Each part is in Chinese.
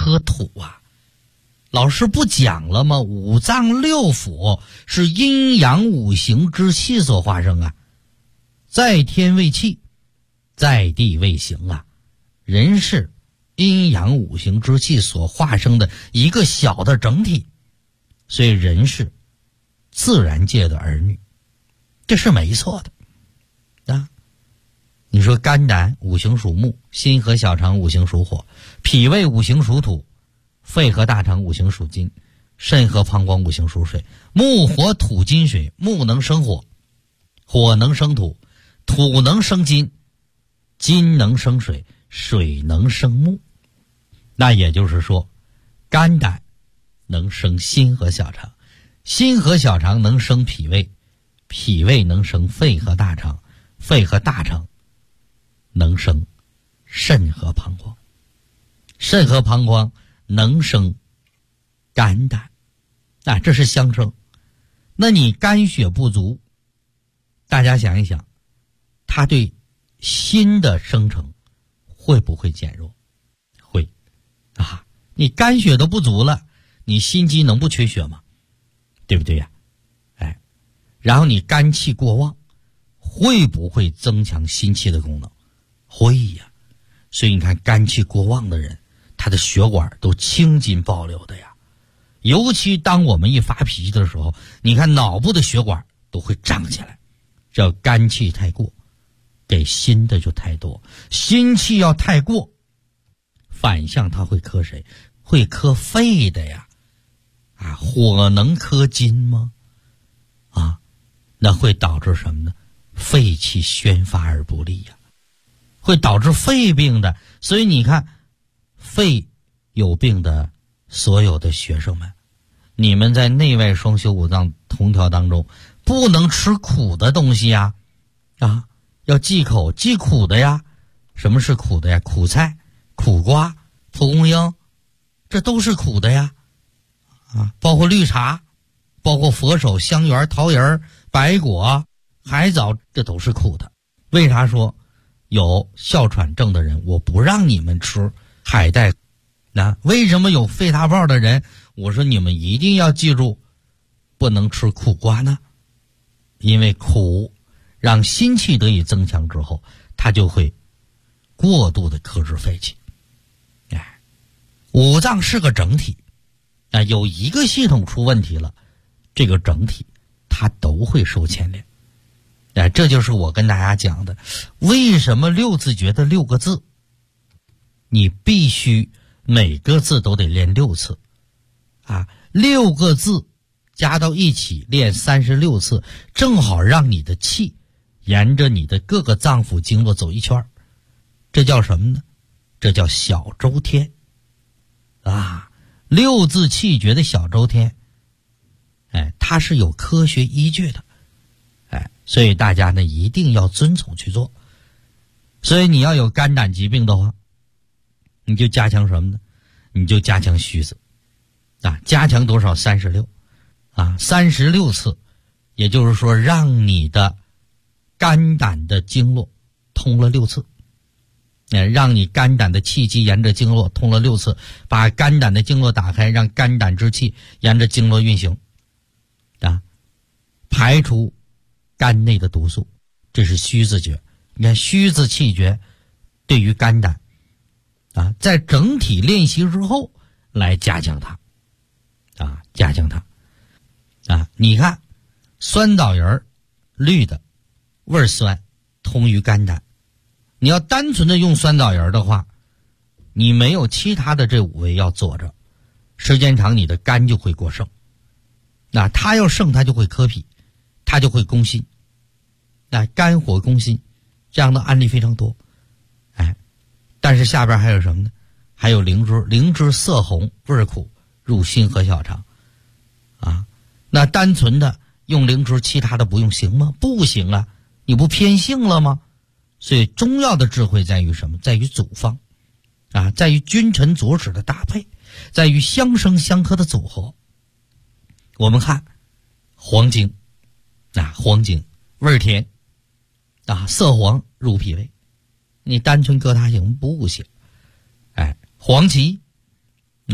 克土啊。老师不讲了吗？五脏六腑是阴阳五行之气所化生啊，在天为气，在地为形啊。人是阴阳五行之气所化生的一个小的整体，所以人是自然界的儿女，这是没错的啊。你说肝胆五行属木，心和小肠五行属火，脾胃五行属土，肺和大肠五行属金，肾和膀胱五行属水。木火土金水，木能生火，火能生土，土能生金，金能生水，水能生木。那也就是说，肝胆能生心和小肠，心和小肠能生脾胃，脾胃能生肺和大肠，肺和大肠能生肾和膀胱，肾和膀胱能生肝胆，这是相生。那你肝血不足，大家想一想，它对心的生成会不会减弱？会啊！你肝血都不足了，你心肌能不缺血吗？对不对呀？然后你肝气过旺，会不会增强心气的功能？会呀。所以你看肝气过旺的人，他的血管都青筋暴流的呀。尤其当我们一发脾气的时候，你看脑部的血管都会胀起来，这肝气太过，给心的就太多。心气要太过，反向它会克谁？会克肺的呀。火能克金吗？那会导致什么呢？肺气宣发而不利呀，会导致肺病的。所以你看，肺有病的所有的学生们，你们在内外双修五脏同调当中，不能吃苦的东西呀，要忌口，忌苦的呀。什么是苦的呀？苦菜、苦瓜、蒲公英，这都是苦的呀。包括绿茶，包括佛手、香橼、桃仁、白果、海藻，这都是苦的。为啥说有哮喘症的人我不让你们吃海带？为什么有肺大泡的人我说你们一定要记住不能吃苦瓜呢？因为苦让心气得以增强之后，它就会过度的克制肺气。五脏是个整体，有一个系统出问题了，这个整体它都会受牵连。这就是我跟大家讲的，为什么六字诀的6个字你必须每个字都得练6次，6个字加到一起练36次，正好让你的气沿着你的各个脏腑经络走一圈。这叫什么呢？这叫小周天6字气诀的小周天，它是有科学依据的，所以大家呢一定要遵从去做。所以你要有肝胆疾病的话，你就加强什么呢？你就加强虚字加强多少？3636次，也就是说让你的肝胆的经络通了6次，让你肝胆的气机沿着经络通了6次，把肝胆的经络打开，让肝胆之气沿着经络运行排除肝内的毒素，这是虚字诀。你看虚字气诀对于肝胆在整体练习之后来加强它加强它你看酸枣仁绿的味儿酸，通于肝胆。你要单纯的用酸枣仁的话，你没有其他的这5味要佐着，时间长你的肝就会过剩，它要剩它就会克脾，它就会攻心，肝火攻心，这样的案例非常多。但是下边还有什么呢？还有灵芝，灵芝色红味苦，入心和小肠那单纯的用灵芝，其他的不用行吗？不行啊，你不偏性了吗？所以中药的智慧在于什么？在于组方在于君臣佐使的搭配，在于相生相克的组合。我们看黄精黄精味儿甜色黄入脾胃，你单纯搁它行不行？黄芪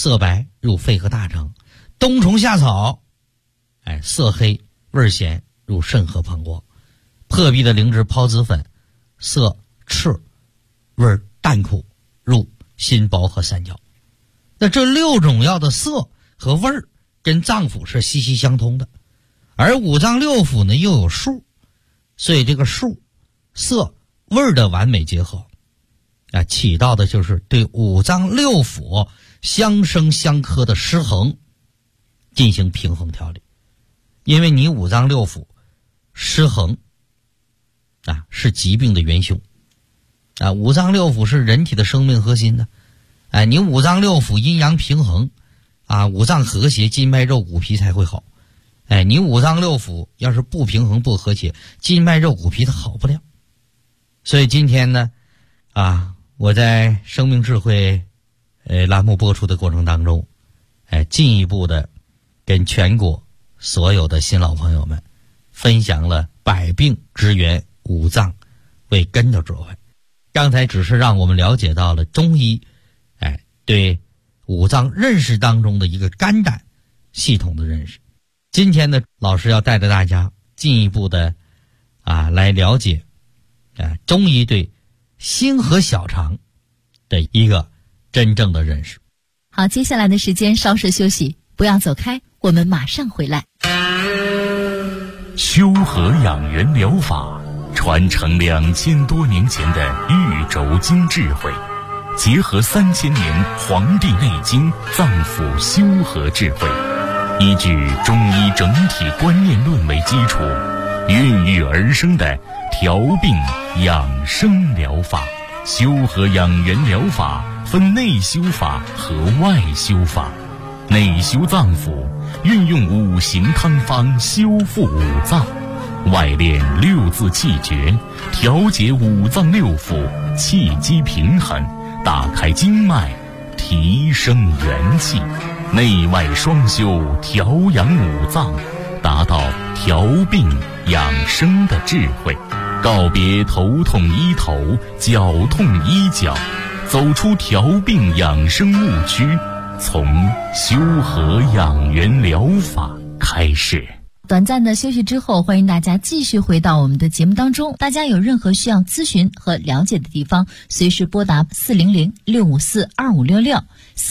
色白入肺和大肠；冬虫夏草，色黑味咸入肾和膀胱；破壁的灵芝孢子粉，色赤味淡苦入心包和三焦。那这6种药的色和味儿跟脏腑是息息相通的，而五脏六腑呢又有数，所以这个数色味儿的完美结合起到的就是对五脏六腑相生相克的失衡进行平衡调理。因为你五脏六腑失衡是疾病的元凶五脏六腑是人体的生命核心的你五脏六腑阴阳平衡五脏和谐，筋脉肉骨皮才会好。你五脏六腑要是不平衡不和谐，筋脉肉骨皮它好不了。所以今天呢我在生命智慧栏目播出的过程当中进一步的跟全国所有的新老朋友们分享了百病之源五脏为根的智慧。刚才只是让我们了解到了中医对五脏认识当中的一个肝胆系统的认识。今天呢，老师要带着大家进一步的来了解中医对心和小肠的一个真正的认识。 好，接下来的时间稍事休息，不要走开，我们马上回来。 修和养元疗法传承2000多年前的玉轴经智慧，结合3000年《黄帝内经》脏腑修和智慧，依据中医整体观念论为基础，孕育而生的调病养生疗法。修和养元疗法分内修法和外修法。内修脏腑，运用5行汤方修复五脏；外练6字气诀，调节五脏六腑，气机平衡，打开经脉，提升元气。内外双修，调养五脏，达到调病养生的智慧。告别头痛医头，脚痛医脚，走出调病养生误区，从修和养元疗法开始。 短暂的休息之后，欢迎大家继续回到我们的节目当中。大家有任何需要咨询和了解的地方，随时拨打400-654-2566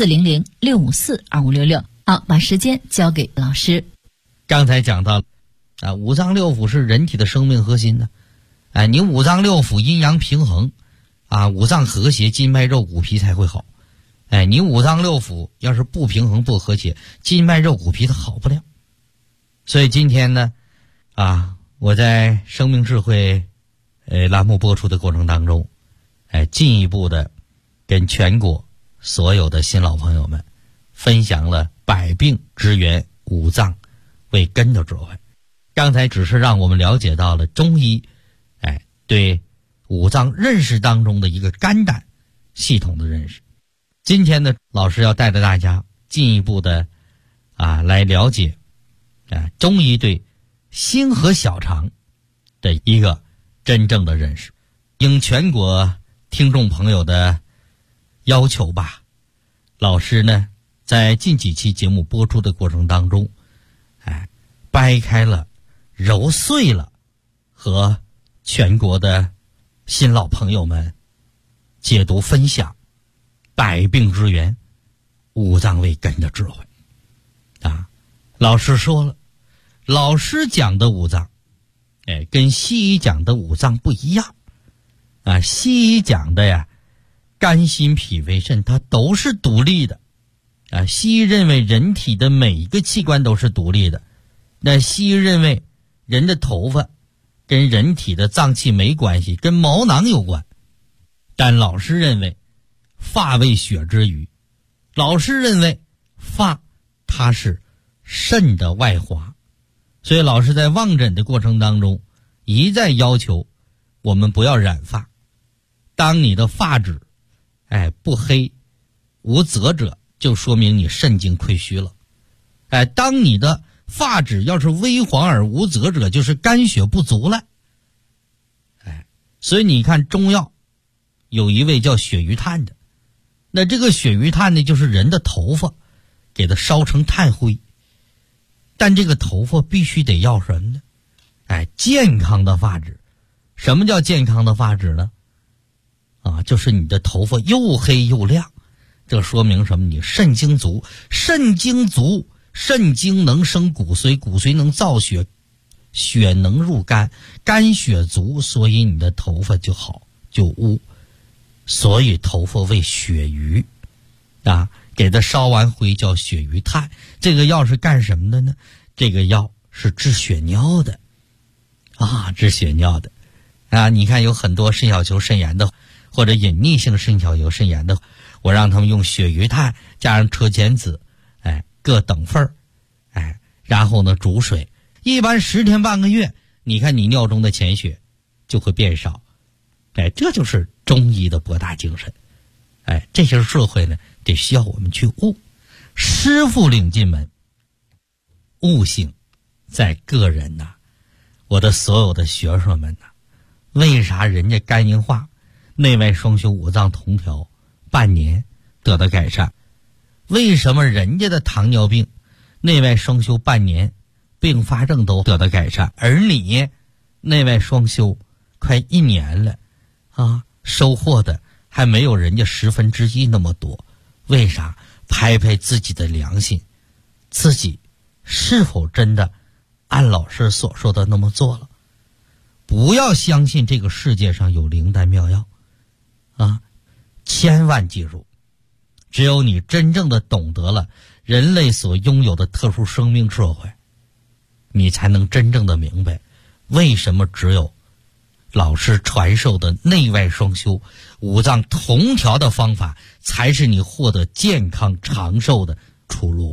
400-654-2566。好，把时间交给老师。 刚才讲到五脏六腑是人体的生命核心的你五脏六腑阴阳平衡五脏和谐，筋脉肉骨皮才会好。你五脏六腑要是不平衡不和谐，筋脉肉骨皮它好不了。所以今天呢我在生命智慧栏目播出的过程当中进一步的跟全国所有的新老朋友们分享了百病之源五脏为根的智慧。刚才只是让我们了解到了中医对五脏认识当中的一个肝胆系统的认识。今天呢，老师要带着大家进一步的来了解中医对心和小肠的一个真正的认识。应全国听众朋友的要求吧，老师呢在近几期节目播出的过程当中掰开了揉碎了和全国的新老朋友们解读分享百病之源五脏为根的智慧老师说了，老师讲的五脏跟西医讲的五脏不一样西医讲的肝心脾肺肾它都是独立的西医认为人体的每一个器官都是独立的，那西医认为人的头发跟人体的脏器没关系，跟毛囊有关。但老师认为发为血之余，老师认为发它是肾的外华，所以老师在望诊的过程当中一再要求我们不要染发。当你的发质不黑无泽者，就说明你肾经亏虚了。当你的发质要是微黄而无泽者，就是肝血不足了。所以你看中药有一味叫血鱼炭的，那这个血鱼炭呢就是人的头发给它烧成炭灰。但这个头发必须得要什么呢？健康的发质。什么叫健康的发质呢？就是你的头发又黑又亮，这说明什么？你肾精足，肾精足，肾精能生骨髓，骨髓能造血，血能入肝，肝血足，所以你的头发就好就乌。所以头发为血鱼给它烧完灰叫血鱼炭。这个药是干什么的呢？这个药是治血尿的治血尿的你看有很多肾小球肾炎的或者隐匿性肾小球肾炎的，我让他们用血鱼炭加上车前子各等份然后呢煮水，一般10天半个月，你看你尿中的潜血就会变少。这就是中医的博大精深。这些智慧呢得需要我们去悟。师傅领进门，悟性在个人我的所有的学生们为啥人家肝硬化内外双修五脏同调半年得到改善？为什么人家的糖尿病内外双修半年并发症都得到改善，而你内外双修快1年了收获的还没有人家1/10那么多？为啥？拍拍自己的良心，自己是否真的按老师所说的那么做了？不要相信这个世界上有灵丹妙药千万记住，只有你真正的懂得了人类所拥有的特殊生命智慧，你才能真正的明白为什么只有老师传授的内外双修五脏同调的方法才是你获得健康长寿的出路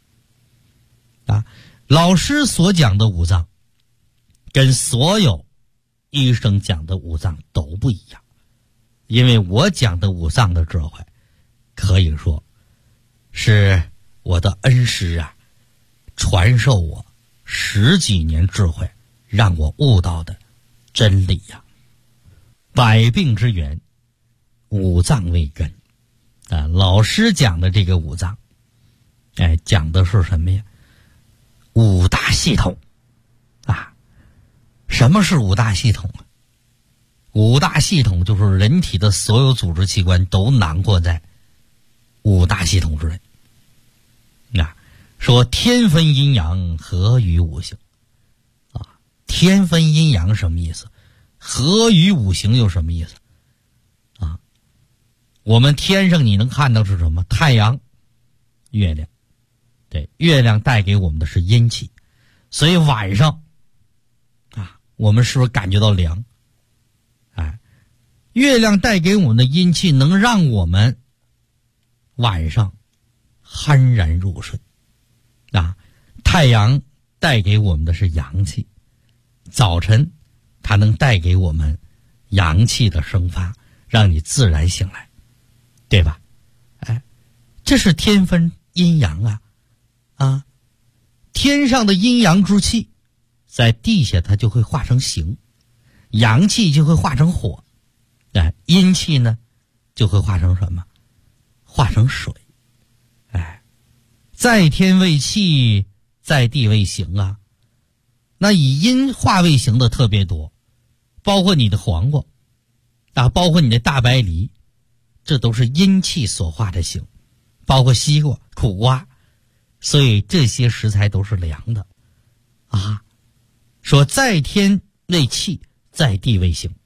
老师所讲的五脏跟所有医生讲的五脏都不一样，因为我讲的五脏的智慧可以说是我的恩师传授我10几年智慧，让我悟到的真理百病之源，五脏为根老师讲的这个五脏讲的是什么呀？五大系统什么是五大系统五大系统就是人体的所有组织器官都囊括在五大系统之内说天分阴阳合于五行天分阴阳什么意思？合于五行又什么意思我们天上你能看到是什么？太阳、月亮。对，月亮带给我们的是阴气，所以晚上我们是不是感觉到凉？月亮带给我们的阴气能让我们晚上酣然入睡太阳带给我们的是阳气，早晨它能带给我们阳气的生发，让你自然醒来，对吧？这是天分阴阳天上的阴阳之气在地下它就会化成形，阳气就会化成火，阴气呢就会化成什么？化成水。在天为气，在地为形那以阴化为形的特别多，包括你的黄瓜包括你的大白梨，这都是阴气所化的形，包括西瓜、苦瓜，所以这些食材都是凉的说在天为气，在地为形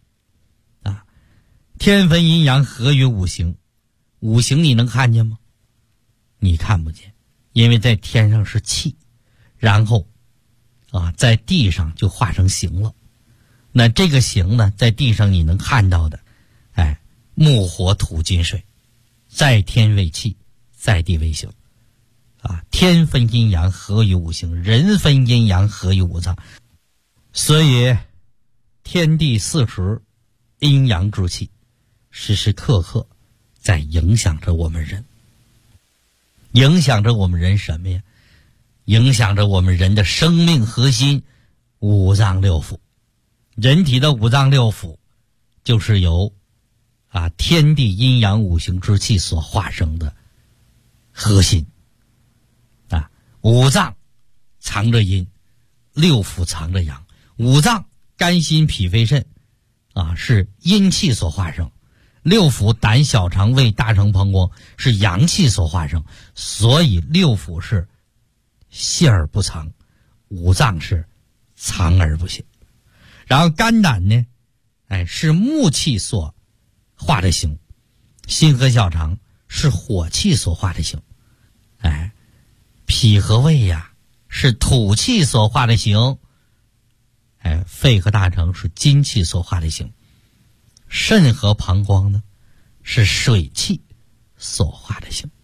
天分阴阳合于五行。五行你能看见吗？你看不见，因为在天上是气，然后在地上就化成形了。那这个形呢，在地上你能看到的木火土金水，在天为气，在地为形天分阴阳合于五行，人分阴阳合于五脏。所以天地四时阴阳之气时时刻刻在影响着我们人。影响着我们人什么呀？影响着我们人的生命核心五脏六腑。人体的五脏六腑就是由天地阴阳五行之气所化生的核心五脏藏着阴，六腑藏着阳。五脏肝心脾肺肾是阴气所化生，六腑胆小肠胃大肠膀胱是阳气所化生，所以六腑是泄而不藏，五脏是藏而不泄。然后肝胆呢是木气所化的形，心和小肠是火气所化的形，脾和胃是土气所化的形，肺和大肠是金气所化的形，肾和膀胱呢是水气所化的形。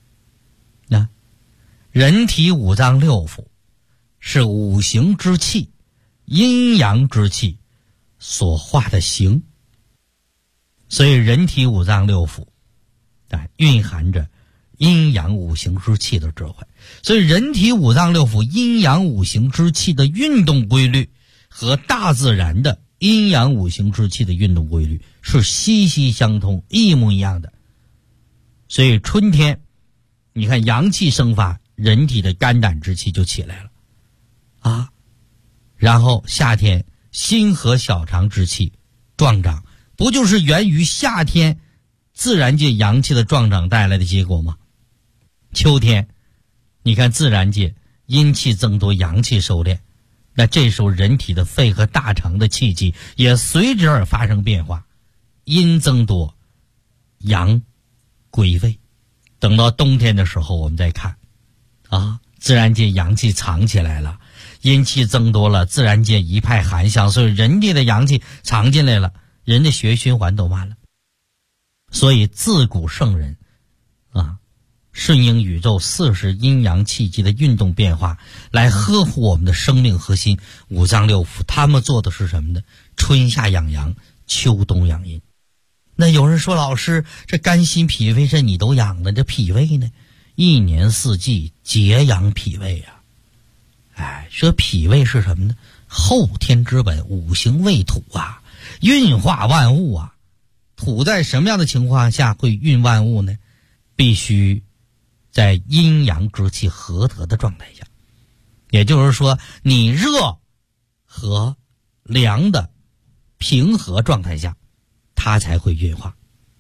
人体五脏六腑是五行之气、阴阳之气所化的形，所以人体五脏六腑蕴含着阴阳五行之气的智慧。所以人体五脏六腑阴阳五行之气的运动规律和大自然的阴阳五行之气的运动规律是息息相通，一模一样的。所以春天你看阳气生发，人体的肝胆之气就起来了然后夏天心和小肠之气壮长，不就是源于夏天自然界阳气的壮长带来的结果吗？秋天你看自然界阴气增多，阳气收敛，那这时候人体的肺和大肠的气机也随之而发生变化，阴增多，阳归位。等到冬天的时候我们再看自然界阳气藏起来了，阴气增多了，自然界一派寒香，所以人体的阳气藏进来了，人的血液循环都慢了。所以自古圣人顺应宇宙40阴阳气机的运动变化，来呵护我们的生命核心五脏六腑。他们做的是什么呢？春夏养阳，秋冬养阴。那有人说，老师，这肝心脾肺肾你都养了，这脾胃呢？一年四季节养脾胃说脾胃是什么呢？后天之本，五行为土运化万物土在什么样的情况下会运万物呢？必须在阴阳之气和得的状态下，也就是说你热和凉的平和状态下，它才会运化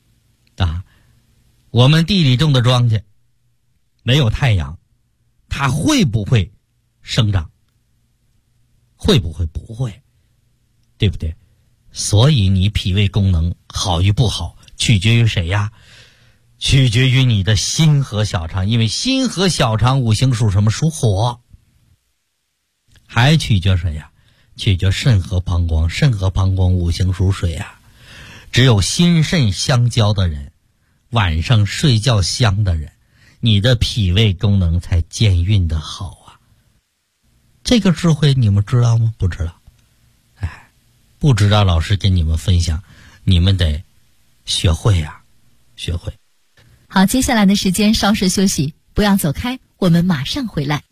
我们地里种的庄稼没有太阳，它会不会生长？会不会？不会，对不对？所以你脾胃功能好与不好取决于谁取决于你的心和小肠，因为心和小肠五行属什么？属火。还取决谁取决肾和膀胱，肾和膀胱五行属水只有心肾相交的人，晚上睡觉香的人，你的脾胃功能才健运的好这个智慧你们知道吗？不知道。不知道老师跟你们分享，你们得学会学会。 好，接下来的时间稍事休息，不要走开，我们马上回来。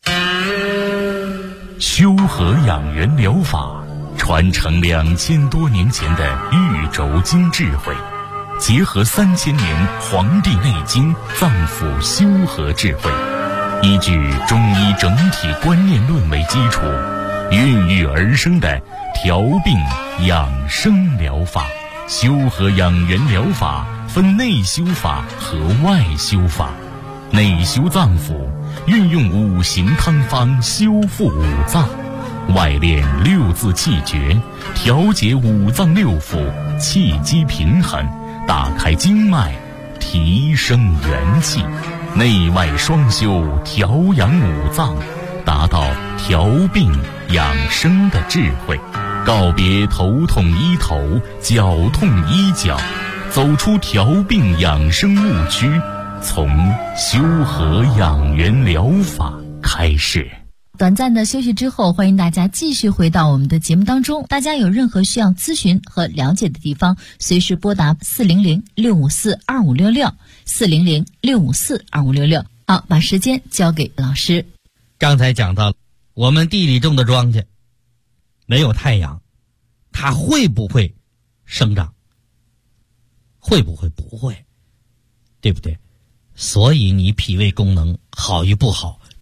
修和养元疗法传承2000多年前的玉轴经智慧，结合3000年《黄帝内经》脏腑修和智慧，依据中医整体观念论为基础，孕育而生的调病养生疗法。修和养元疗法分内修法和外修法。内修脏腑，运用五行汤方修复五脏；外练六字气诀，调节五脏六腑气机平衡，打开经脉，提升元气。内外双修，调养五脏，达到调病养生的智慧。告别头痛医头，脚痛医脚，走出调病养生误区，从修和养元疗法开始。 短暂的休息之后，欢迎大家继续回到我们的节目当中。大家有任何需要咨询和了解的地方，随时拨打400-654-2566 400-654-2566。好，把时间交给老师。 刚才讲到我们地里种的庄稼没有太阳，它会不会生长？会不会？不会，对不对？所以你脾胃功能好与不好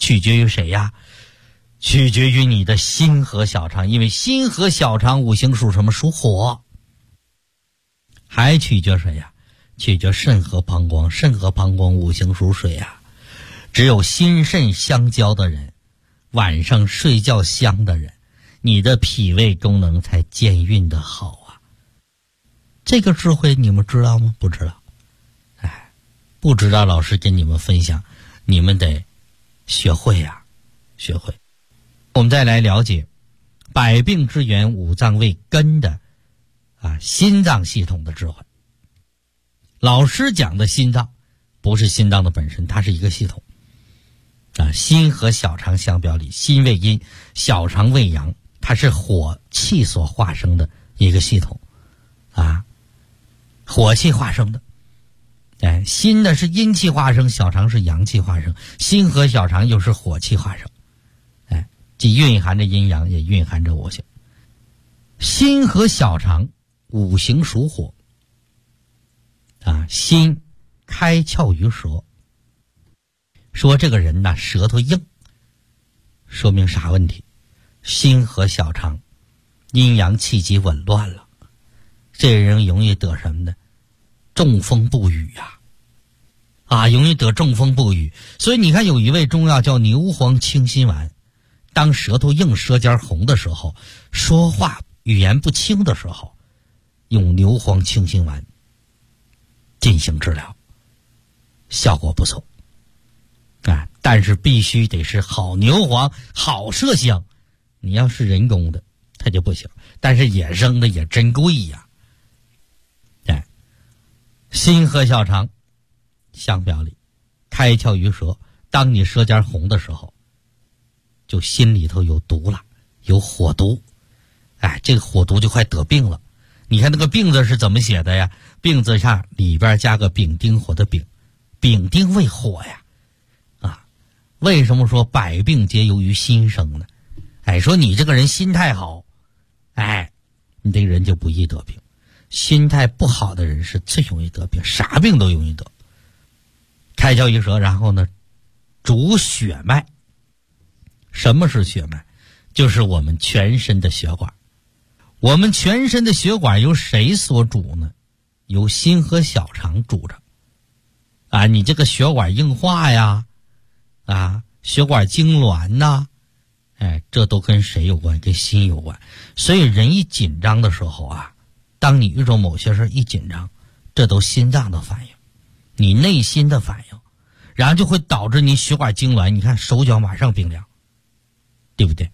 取决于谁呀？取决于你的心和小肠，因为心和小肠五行属什么？属火。还取决谁呀？取决肾和膀胱，肾和膀胱五行属水呀。只有心肾相交的人，晚上睡觉香的人，你的脾胃功能才健运的好啊。这个智慧你们知道吗？不知道。不知道，老师跟你们分享，你们得学会呀，学会。我们再来了解百病之源五脏为根的心脏系统的智慧。老师讲的心脏不是心脏的本身，它是一个系统心和小肠相表里，心为阴，小肠为阳，它是火气所化生的一个系统火气化生的。心呢是阴气化生，小肠是阳气化生，心和小肠又是火气化生，既蕴含着阴阳，也蕴含着五行。心和小肠五行属火心开窍于舌，说这个人呢舌头硬，说明啥问题？心和小肠阴阳气机紊乱了，这人容易得什么呢？中风不语容易得中风不语。所以你看有一味中药叫牛黄清心丸，当舌头硬舌尖红的时候，说话语言不清的时候，用牛黄清心丸进行治疗，效果不错但是必须得是好牛黄好麝香，你要是人工的它就不行，但是野生的也真贵呀。心和小肠相表里，开窍于舌，当你舌尖红的时候，就心里头有毒了，有火毒这个火毒就快得病了。你看那个病字是怎么写的呀？病字上里边加个丙丁火的丙，丙丁为火呀为什么说百病皆由于心生呢？说你这个人心态好你这个人就不易得病。心态不好的人是最容易得病，啥病都容易得。开窍于舌，然后呢主血脉。什么是血脉？就是我们全身的血管。我们全身的血管由谁所主呢？由心和小肠主着你这个血管硬化呀血管痉挛呐这都跟谁有关？跟心有关。所以人一紧张的时候当你遇到某些事一紧张，这都心脏的反应，你内心的反应，然后就会导致你血管痉挛，你看手脚马上冰凉，对不对？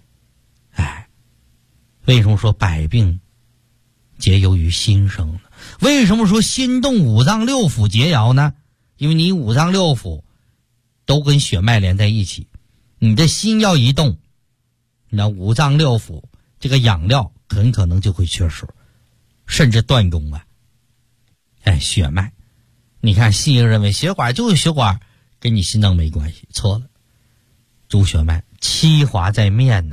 为什么说百病皆由于心生呢？为什么说心动五脏六腑皆爻呢？因为你五脏六腑都跟血脉连在一起，你的心要一动，那五脏六腑这个养料很可能就会缺失，甚至断供血脉。你看西医认为血管就是血管，跟你心脏没关系，错了。主血脉，七华在面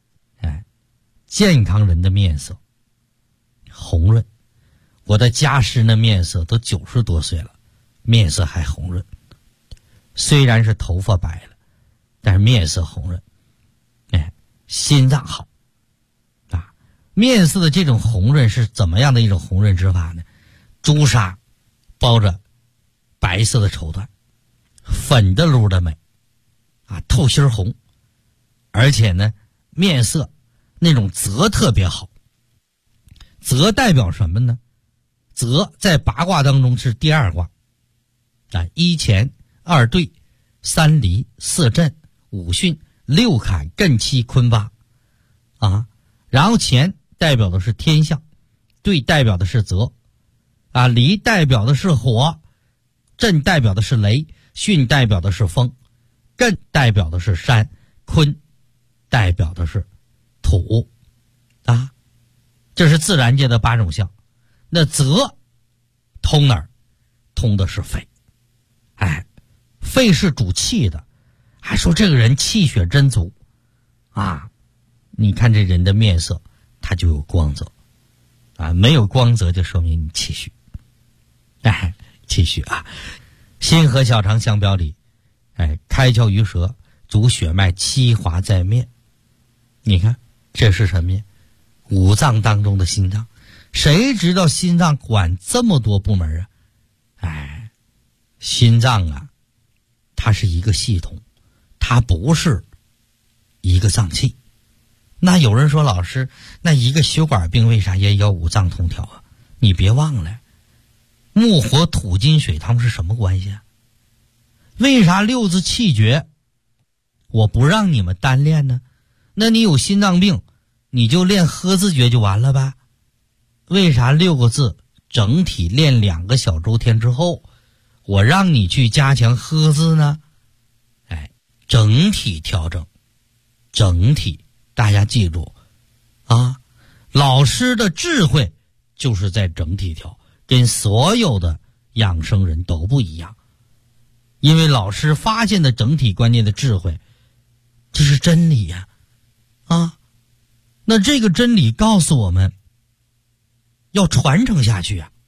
健康人的面色红润，我的家师的面色都90多岁了，面色还红润，虽然是头发白了，但是面色红润心脏好面色的这种红润是怎么样的一种红润之法呢？朱砂包着白色的绸缎，粉的噜的美透心红，而且呢面色那种泽特别好。泽代表什么呢？泽在八卦当中是第二卦一乾二兑三离四震五巽六坎艮七坤八然后乾代表的是天象，兑代表的是泽离代表的是火，震代表的是雷，巽代表的是风，艮代表的是山，坤代表的是土这是自然界的8种象。那泽通哪儿？通的是肺肺是主气的，还说这个人气血真足你看这人的面色他就有光泽没有光泽就说明你气虚气虚心和小肠相表里开窍于舌， 主血脉七华在面。你看这是什么呀？五脏当中的心脏。谁知道心脏管这么多部门啊？哎，心脏啊，它是一个系统，它不是一个脏器。那有人说，老师，那一个血管病为啥也要五脏通调啊？你别忘了，木火土金水它们是什么关系啊？为啥六字气诀我不让你们单练呢？那你有心脏病你就练喝字诀就完了吧？为啥6个字整体练2个小周天之后，我让你去加强喝字呢？哎，整体调整，整体，大家记住啊，老师的智慧就是在整体调，跟所有的养生人都不一样。因为老师发现的整体观念的智慧，这是真理呀！那这个真理告诉我们要传承下去啊！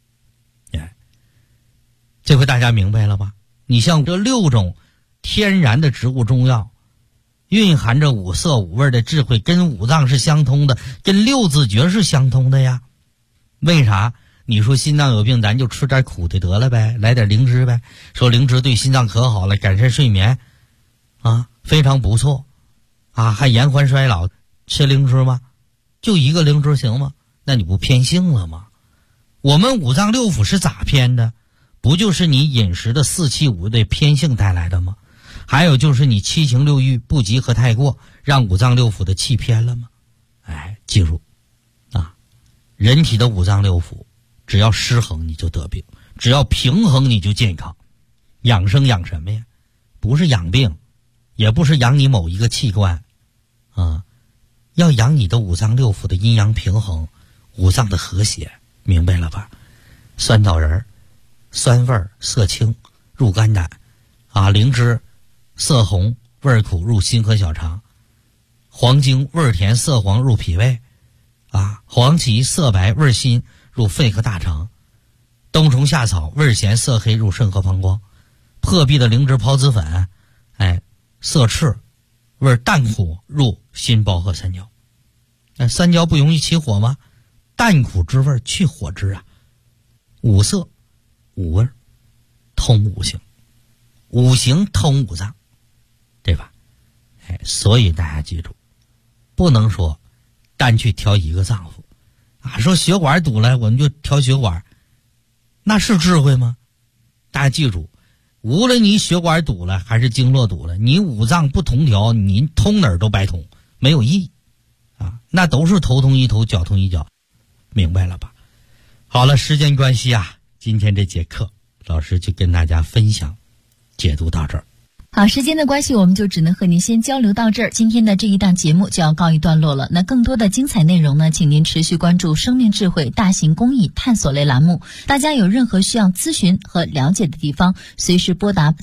这回大家明白了吧？你像这6种天然的植物中药，蕴含着5色5味的智慧，跟五脏是相通的，跟6字诀是相通的呀。为啥？你说心脏有病，咱就吃点苦的得了呗，来点灵芝呗。说灵芝对心脏可好了，改善睡眠啊，非常不错啊，还延缓衰老。吃灵芝吗？就一个灵芝行吗？那你不偏性了吗？我们五脏六腑是咋偏的？不就是你饮食的4气5的偏性带来的吗？还有就是你7情6欲不及和太过，让五脏六腑的气偏了吗？哎，记住啊，人体的五脏六腑只要失衡你就得病，只要平衡你就健康。养生养什么呀？不是养病，也不是养你某一个器官啊，要养你的五脏六腑的阴阳平衡，五脏的和谐，明白了吧？酸枣仁酸味色清入肝胆啊，灵芝色红味苦入心和小肠，黄精味甜色黄入脾胃啊，黄芪色白味辛入肺和大肠，冬虫夏草味咸色黑入肾和膀胱，破壁的灵芝孢子粉色赤味淡苦入心包和三焦。三焦不容易起火吗？淡苦之味去火之啊。五色五味通五行，五行通五脏，对吧？所以大家记住，不能说单去调一个脏腑啊，说血管堵了我们就调血管，那是智慧吗？大家记住，无论你血管堵了还是经络堵了，你五脏不同调，你通哪儿都白通，没有意义啊，那都是头痛医头，脚痛医脚，明白了吧？好了，时间关系啊，今天这节课老师就跟大家分享解读到这儿。 好，时间的关系，我们就只能和您先交流到这儿。今天的这一档节目就要告一段落了。那更多的精彩内容呢，请您持续关注生命智慧大型公益探索类栏目。大家有任何需要咨询和了解的地方，随时拨打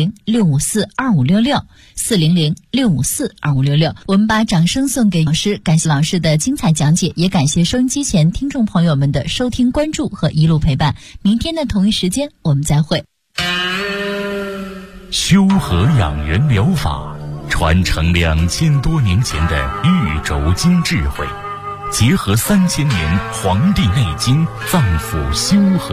400-654-2566 400-654-2566。我们把掌声送给老师，感谢老师的精彩讲解，也感谢收音机前听众朋友们的收听关注和一路陪伴。明天的同一时间我们再会。 修和养元疗法传承2000多年前的玉轴经智慧，结合3000年《黄帝内经》脏腑修和